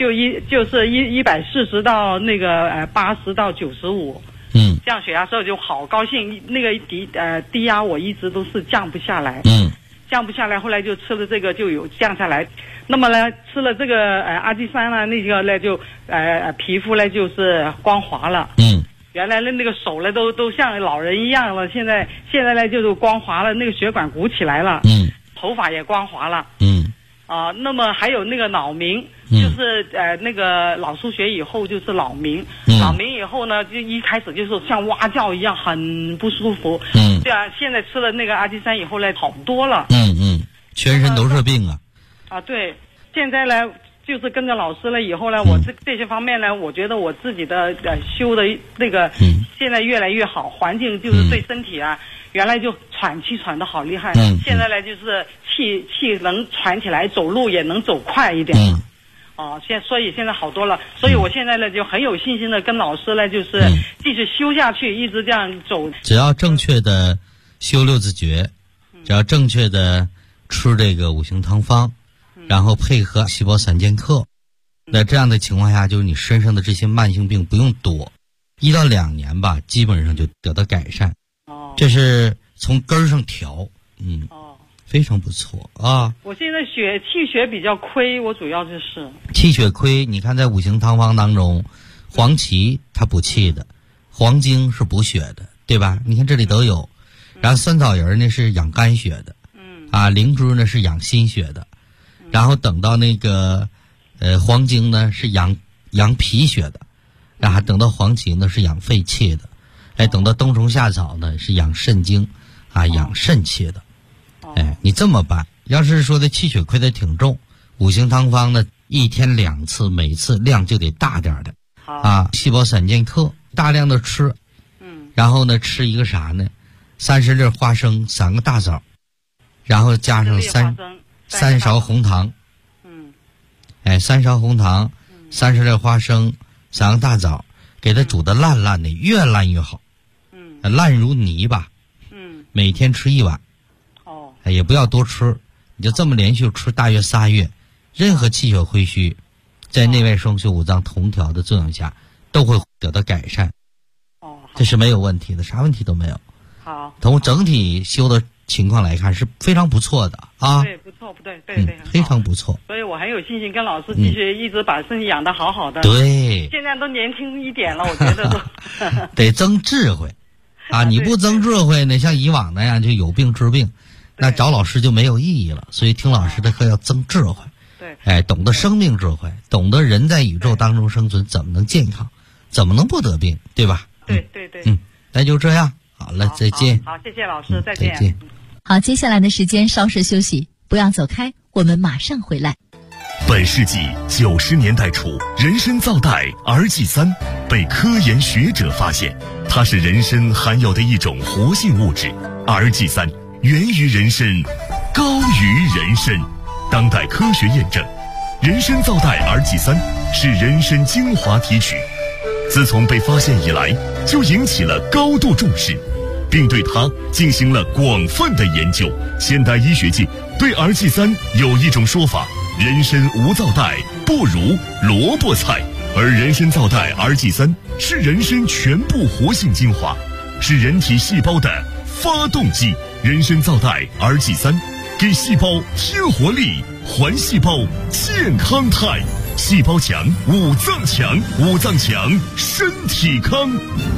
140到那个80到95。降血压之后就好高兴，那个低压我一直都是降不下来。降不下来，后来就吃了这个就有降下来。那么呢，吃了这个阿基酸呢，那个呢就皮肤呢就是光滑了。原来的那个手呢都像老人一样了，现在呢就是光滑了，那个血管鼓起来了。头发也光滑了。那么还有那个脑鸣，就是那个脑出血以后就是脑鸣。脑鸣以后呢，就一开始就是像蛙叫一样，很不舒服。对啊，现在吃了那个阿基酸以后呢，好多了。 全身都是病啊。 对，现在呢就是跟着老师了以后呢，我这些方面呢，我觉得我自己的修的那个现在越来越好，环境就是对身体啊。原来就喘气喘得好厉害。现在呢就是气能喘起来，走路也能走快一点。所以现在好多了。所以我现在呢就很有信心的跟老师呢就是继续修下去，一直这样走。 只要正确的修6字诀，只要正确的吃这个5行汤方，然后配合细胞散健克，那这样的情况下，就是你身上的这些慢性病不用躲，1到2年吧，基本上就得到改善。这是从根儿上调。非常不错啊！ 我现在气血比较亏，我主要就是气血亏。你看在5行汤方当中，黄芪它补气的，黄精是补血的，对吧？你看这里都有。然后酸枣仁呢是养肝血的。灵芝呢是养心血的。然后等到那个黄精呢是养脾血的。然后等到黄芪呢是养肺气的。等到冬虫夏草呢是养肾精养肾气的。你这么办，要是说的气血亏的挺重，5行汤方呢1天2次，每次量就得大点的。细胞散健克大量的吃。然后呢吃一个啥呢？30粒花生，3个大枣，然后加上3勺红糖。3勺红糖，30粒花生，3个大枣，给它煮得烂烂的，越烂越好。烂如泥巴。每天吃1碗。也不要多吃，你就这么连续吃大约3月，任何气血亏虚，在内外双修5脏同调的作用下，都会得到改善。 这是没有问题的，啥问题都没有。 好， 从整体修的情况来看是非常不错的啊。 对，不错，对， 非常不错。 所以我很有信心跟老师继续一直把身体养得好好的。 对， 现在都年轻一点了，我觉得都得增智慧啊！你不增智慧呢，像以往那样就有病治病，那找老师就没有意义了。所以听老师的课要增智慧。 对， 懂得生命智慧，懂得人在宇宙当中生存怎么能健康，怎么能不得病，对吧？ 对， 那就这样，好了，再见。 好，谢谢老师，再见。 再见。 好，接下来的时间稍事休息，不要走开，我们马上回来。 本世纪90年代初，人参皂苷 RG3 被科研学者发现，它是人参含有的一种活性物质。RG3 源于人参，高于人参。当代科学验证，人参皂苷 RG3 是人参精华提取，自从被发现以来，就引起了高度重视，并对它进行了广泛的研究。现代医学界对 RG3 有一种说法：人参无皂苷不如萝卜菜，而人参皂苷 RG3 是人参全部活性精华，是人体细胞的发动机。人参皂苷 RG3 给细胞添活力，还细胞健康态，细胞强，五脏强，五脏强，身体康。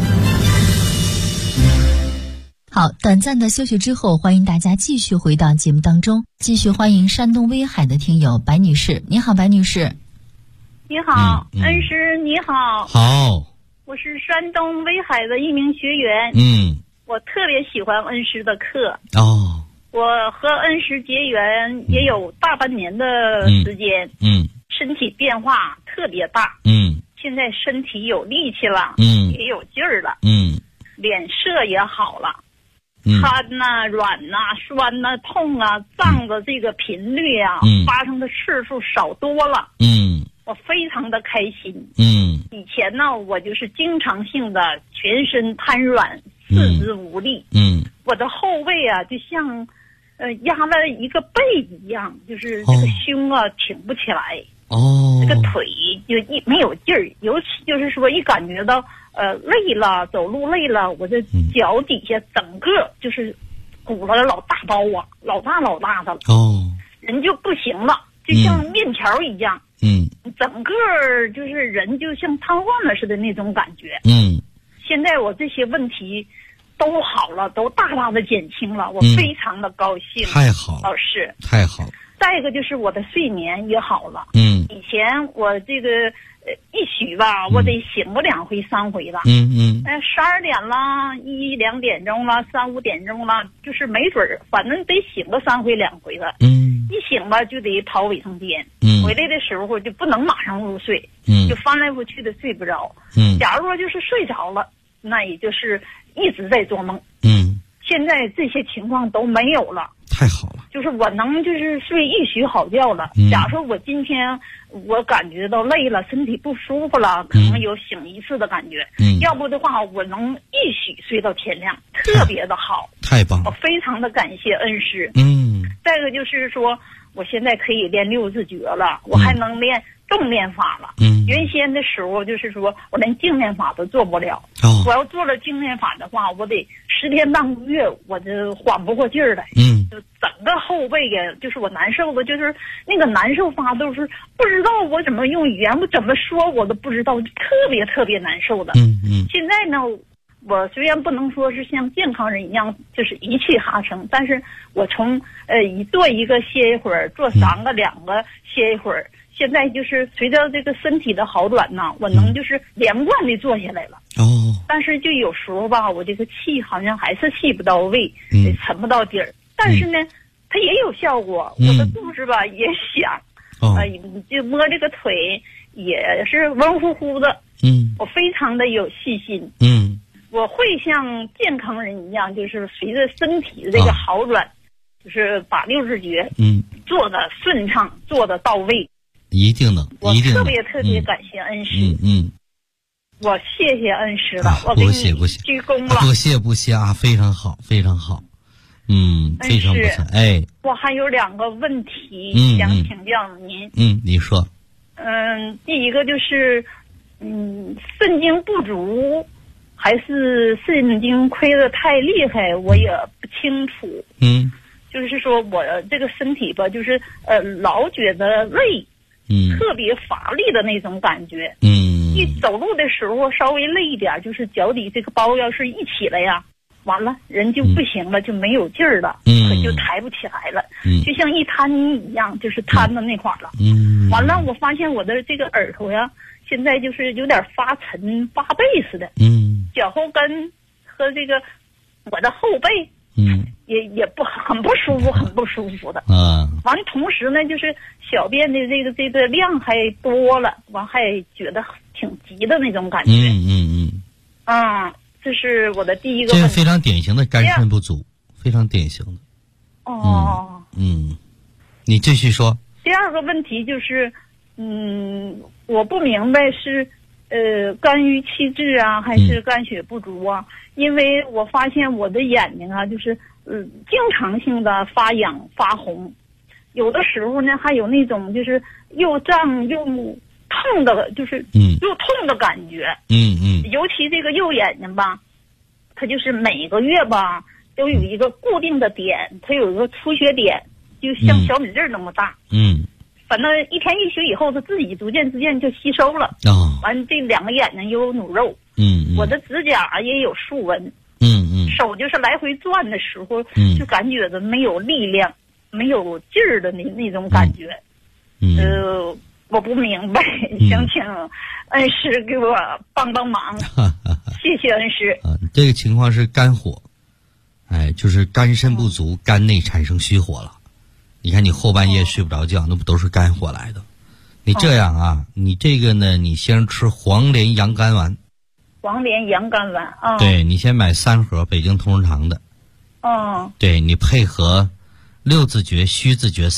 好，短暂的休息之后，欢迎大家继续回到节目当中，继续欢迎山东威海的听友白女士。你好，白女士。 你好，恩师你好。 好， 我是山东威海的一名学员。我特别喜欢恩师的课。我和恩师结缘也有大半年的时间。身体变化特别大。现在身体有力气了。也有劲儿了。脸色也好了。瘫呐、软呐、酸呐、痛啊、胀的这个频率啊，发生的次数少多了。我非常的开心。以前呢，我就是经常性的全身瘫软，四肢无力。我的后背啊，就像压了一个被一样，就是这个胸啊挺不起来。这个腿就没有劲儿，尤其就是说一感觉到累了，走路累了，我这脚底下整个就是鼓了老大包啊，老大的了。人就不行了，就像面条一样。整个就是人就像瘫痪了似的那种感觉。现在我这些问题都好了，都大大的减轻了，我非常的高兴。 太好了， 老师， 太好了。 再一个就是我的睡眠也好了。以前我这个一宿吧，我得醒个2回3回了。12点了，1、2点钟了，3、5点钟了，就是没准儿，反正得醒个3回2回了。一醒吧就得跑卫生间。回来的时候就不能马上入睡。就翻来覆去的睡不着。假如说就是睡着了，那也就是一直在做梦。现在这些情况都没有了。 太好了， 就是我能就是睡一宿好觉了。假如说我今天我感觉到累了，身体不舒服了，可能有醒一次的感觉。要不的话，我能一宿睡到天亮，特别的好。 太棒了， 我非常的感谢恩师。再一个就是说，我现在可以练6字诀了，我还能练动练法了。原先的时候就是说我连静练法都做不了。我要做了静练法的话，我得10天半个月，我就缓不过劲儿来。就整个后背呀，就是我难受的，就是那个难受法都是不知道我怎么用语言，我怎么说我都不知道，特别特别难受的。现在呢，我虽然不能说是像健康人一样就是一气哈成，但是我从做一个歇一会儿，做3个2个歇一会儿，现在就是随着这个身体的好转呢，我能就是连贯的做下来了。但是就有时候吧，我这个气好像还是气不到位，沉不到底儿。但是呢，它也有效果。我的肚子吧也响，就摸这个腿也是温乎乎的。我非常的有信心。我会像健康人一样，就是随着身体的这个好转，就是把6字诀做的顺畅，做的到位。 一定能， 我特别特别感谢恩师。我谢谢恩师了，我给你鞠躬了。 不谢啊，非常好，非常好。非常不错。 我还有2个问题想请教您。 你说。 第一个就是肾精不足还是肾经亏得太厉害，我也不清楚。就是说我这个身体吧，就是老觉得累，特别乏力的那种感觉。一走路的时候稍微累一点，就是脚底这个包要是一起来呀，完了人就不行了，就没有劲儿了，可就抬不起来了，就像一滩泥一样，就是瘫到那块了。完了我发现我的这个耳朵呀，现在就是有点发沉发背似的。脚后跟和这个我的后背，也很不舒服，很不舒服的。完了同时呢，就是小便的这个量还多了，完还觉得挺急的那种感觉。这是我的第一个问题。 这是非常典型的肝肾不足，非常典型的。你继续说。 第二个问题就是，我不明白是肝郁气滞啊，还是肝血不足啊？因为我发现我的眼睛啊，就是经常性的发痒发红，有的时候呢还有那种就是又胀又痛的，就是又痛的感觉。尤其这个右眼睛吧，它就是每个月吧都有一个固定的点，它有一个出血点，就像小米粒那么大。反正一天一宿以后，它自己逐渐就吸收了。完这两个眼睛又有努肉。我的指甲也有竖纹。手就是来回转的时候，就感觉着没有力量，没有劲儿的那种感觉。我不明白，想请恩师给我帮帮忙。谢谢恩师。 这个情况是肝火，就是肝肾不足，肝内产生虚火了。你看你后半夜睡不着觉，那不都是肝火来的？你这样啊，你这个呢，你先吃黄连阳肝丸。 黄连阳肝丸啊。 对，你先买3盒北京同仁堂的。对，你配合6字诀、虚字诀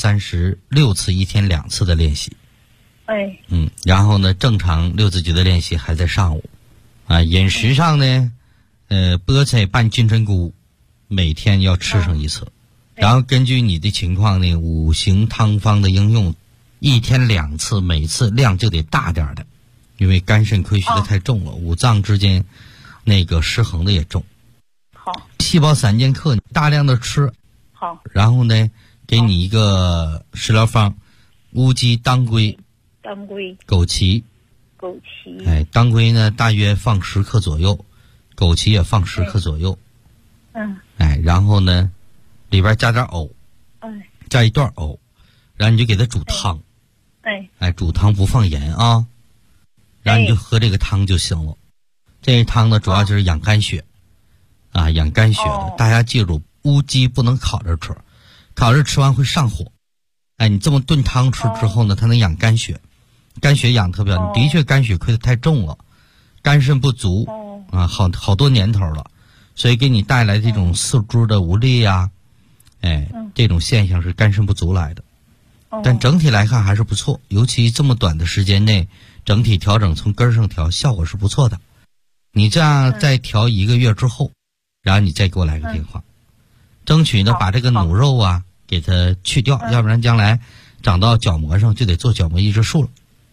36次，1天2次的练习。然后呢，正常6字诀的练习还在上午。饮食上呢，菠菜拌金针菇，每天要吃上1次。然后根据你的情况呢，5行汤方的应用，1天2次，每次量就得大点的，因为肝肾亏虚的太重了，五脏之间那个失衡的也重。 好， 细胞散健克大量的吃。 好， 然后呢，给你一个食疗方：乌鸡、当归、枸杞。当归呢大约放10克左右，枸杞也放10克左右。然后呢，里边加点藕，加一段藕，然后你就给它煮汤。煮汤不放盐啊，然后你就喝这个汤就行了。这个汤呢，主要就是养肝血，养肝血的。大家记住，乌鸡不能烤着吃，烤着吃完会上火。你这么炖汤吃之后呢，它能养肝血，肝血养特别好。你的确肝血亏得太重了，肝肾不足好多年头了，所以给你带来这种四肢的无力呀，这种现象是肝肾不足来的。但整体来看还是不错，尤其这么短的时间内，整体调整从根上调，效果是不错的。你这样再调1个月之后，然后你再给我来个电话，争取呢把这个努肉啊给它去掉，要不然将来长到角膜上就得做角膜抑制术了。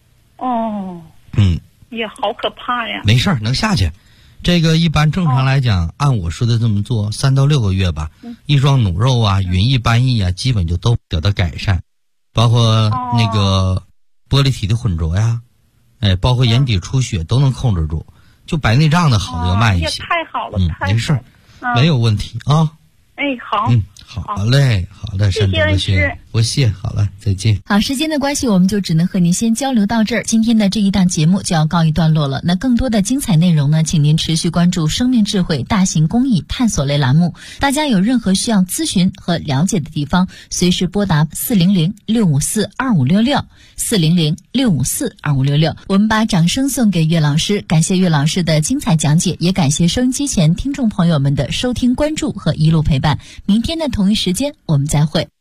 也好可怕呀。 没事儿，能下去。这个一般正常来讲，按我说的这么做，3到6个月吧，一桩努肉啊、云翳斑翳啊，基本就都得到改善。包括那个玻璃体的混浊呀，包括眼底出血都能控制住，就白内障的好的要慢一些。 太好了， 没事，没有问题啊。 好。 好嘞，好的， 谢谢恩师， 不谢，好了，再见。 好，时间的关系，我们就只能和您先交流到这儿。今天的这一档节目就要告一段落了。那更多的精彩内容呢，请您持续关注生命智慧大型公益探索类栏目。大家有任何需要咨询和了解的地方，随时拨打400-654-2566，400-654-2566。我们把掌声送给岳老师，感谢岳老师的精彩讲解，也感谢收音机前听众朋友们的收听关注和一路陪伴。明天的同一时间我们再会。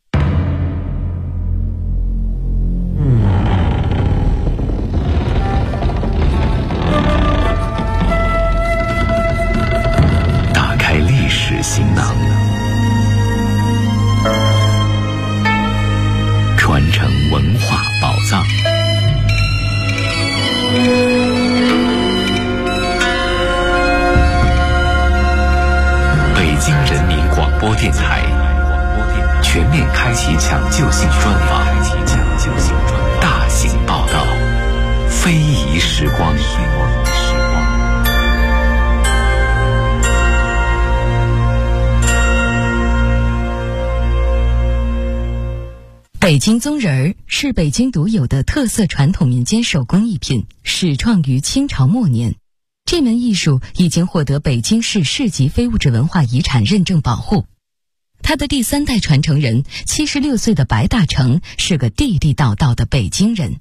打开历史行囊，传承文化宝藏。 播电台全面开启抢救性专访，大型报道，非遗时光。 北京宗仁儿是北京独有的特色传统民间手工艺品，始创于清朝末年。这门艺术已经获得北京市市级非物质文化遗产认证保护。他的第3代传承人76岁的白大成是个地地道道的北京人。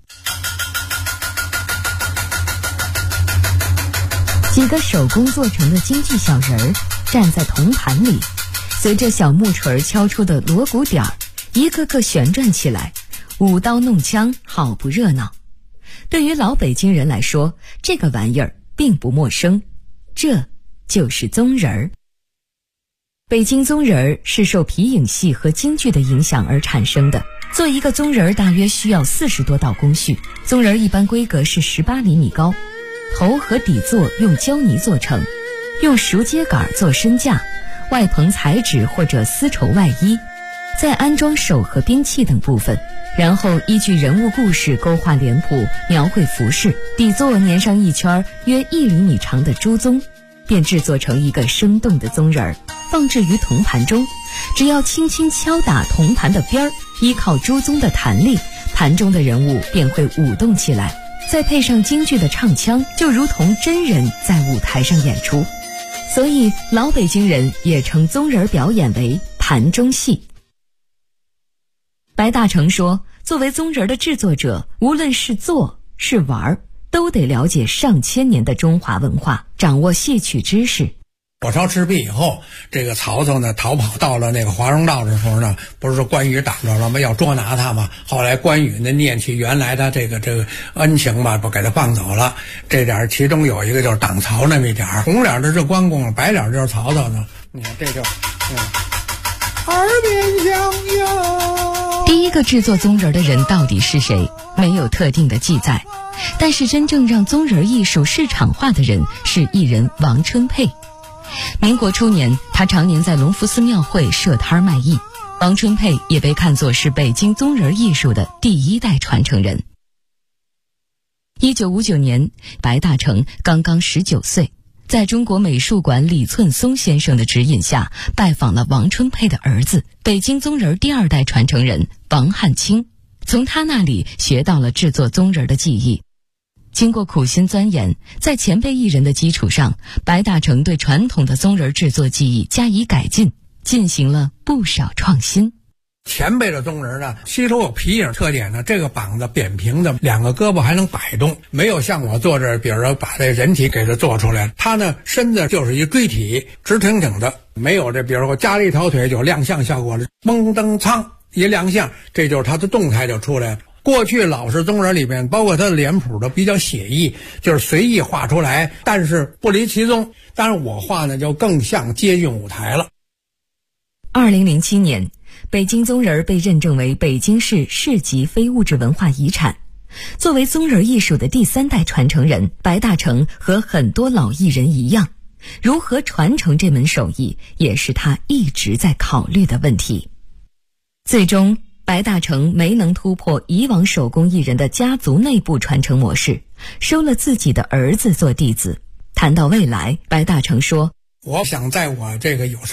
几个手工做成的京剧小人儿站在铜盘里，随着小木锤敲出的锣鼓点儿，一个个旋转起来，舞刀弄枪，好不热闹。对于老北京人来说，这个玩意儿并不陌生，这就是宗仁儿。北京宗仁儿是受皮影戏和京剧的影响而产生的。做一个宗仁儿大约需要40多道工序，宗仁儿一般规格是18厘米高，头和底座用胶泥做成，用熟秸秆做身架，外棚彩纸或者丝绸外衣，再安装手和兵器等部分，然后依据人物故事勾画脸谱，描绘服饰，底座粘上一圈约1厘米长的猪鬃，便制作成一个生动的宗仁儿，放置于铜盘中。只要轻轻敲打铜盘的边儿，依靠猪鬃的弹力，盘中的人物便会舞动起来，再配上京剧的唱腔，就如同真人在舞台上演出。所以老北京人也称宗仁儿表演为盘中戏。白大成说，作为宗仁儿的制作者，无论是做是玩，都得了解上千年的中华文化，掌握戏曲知识。 火烧赤壁以后，这个曹操呢逃跑到了那个华容道的时候呢，不是说关羽挡着了吗？要捉拿他嘛。后来关羽呢念起原来的这个恩情嘛，不给他放走了。这点其中有一个就是挡曹那么一点，红脸的是关公，白脸就是曹操呢。你看这就耳边响哟。 第一个制作宗仁儿的人到底是谁？没有特定的记载，但是真正让宗仁儿艺术市场化的人是艺人王春佩。民国初年，他常年在隆福寺庙会设摊卖艺。王春佩也被看作是北京宗仁儿艺术的第1代传承人。1959年，白大成刚刚19岁，在中国美术馆李寸松先生的指引下，拜访了王春佩的儿子，北京宗仁儿第2代传承人王汉卿，从他那里学到了制作宗仁儿的技艺。经过苦心钻研，在前辈艺人的基础上，白大成对传统的宗仁儿制作技艺加以改进，进行了不少创新。 前辈的宗仁呢，吸收有皮影特点呢，这个膀子扁平的，2个胳膊还能摆动，没有像我做这，比如说把这人体给它做出来，它呢身子就是一锥体，直挺挺的，没有这比如说加了一条腿就亮相效果了，蒙登苍一亮相，这就是它的动态就出来了。过去老式宗仁里面，包括它的脸谱都比较写意，就是随意画出来，但是不离其宗。当然我画呢就更像接近舞台了。 2007年，北京宗仁儿被认证为北京市市级非物质文化遗产。作为宗仁儿艺术的第3代传承人，白大成和很多老艺人一样，如何传承这门手艺，也是他一直在考虑的问题。最终白大成没能突破以往手工艺人的家族内部传承模式，收了自己的儿子做弟子。谈到未来，白大成说， 我想在我这个有生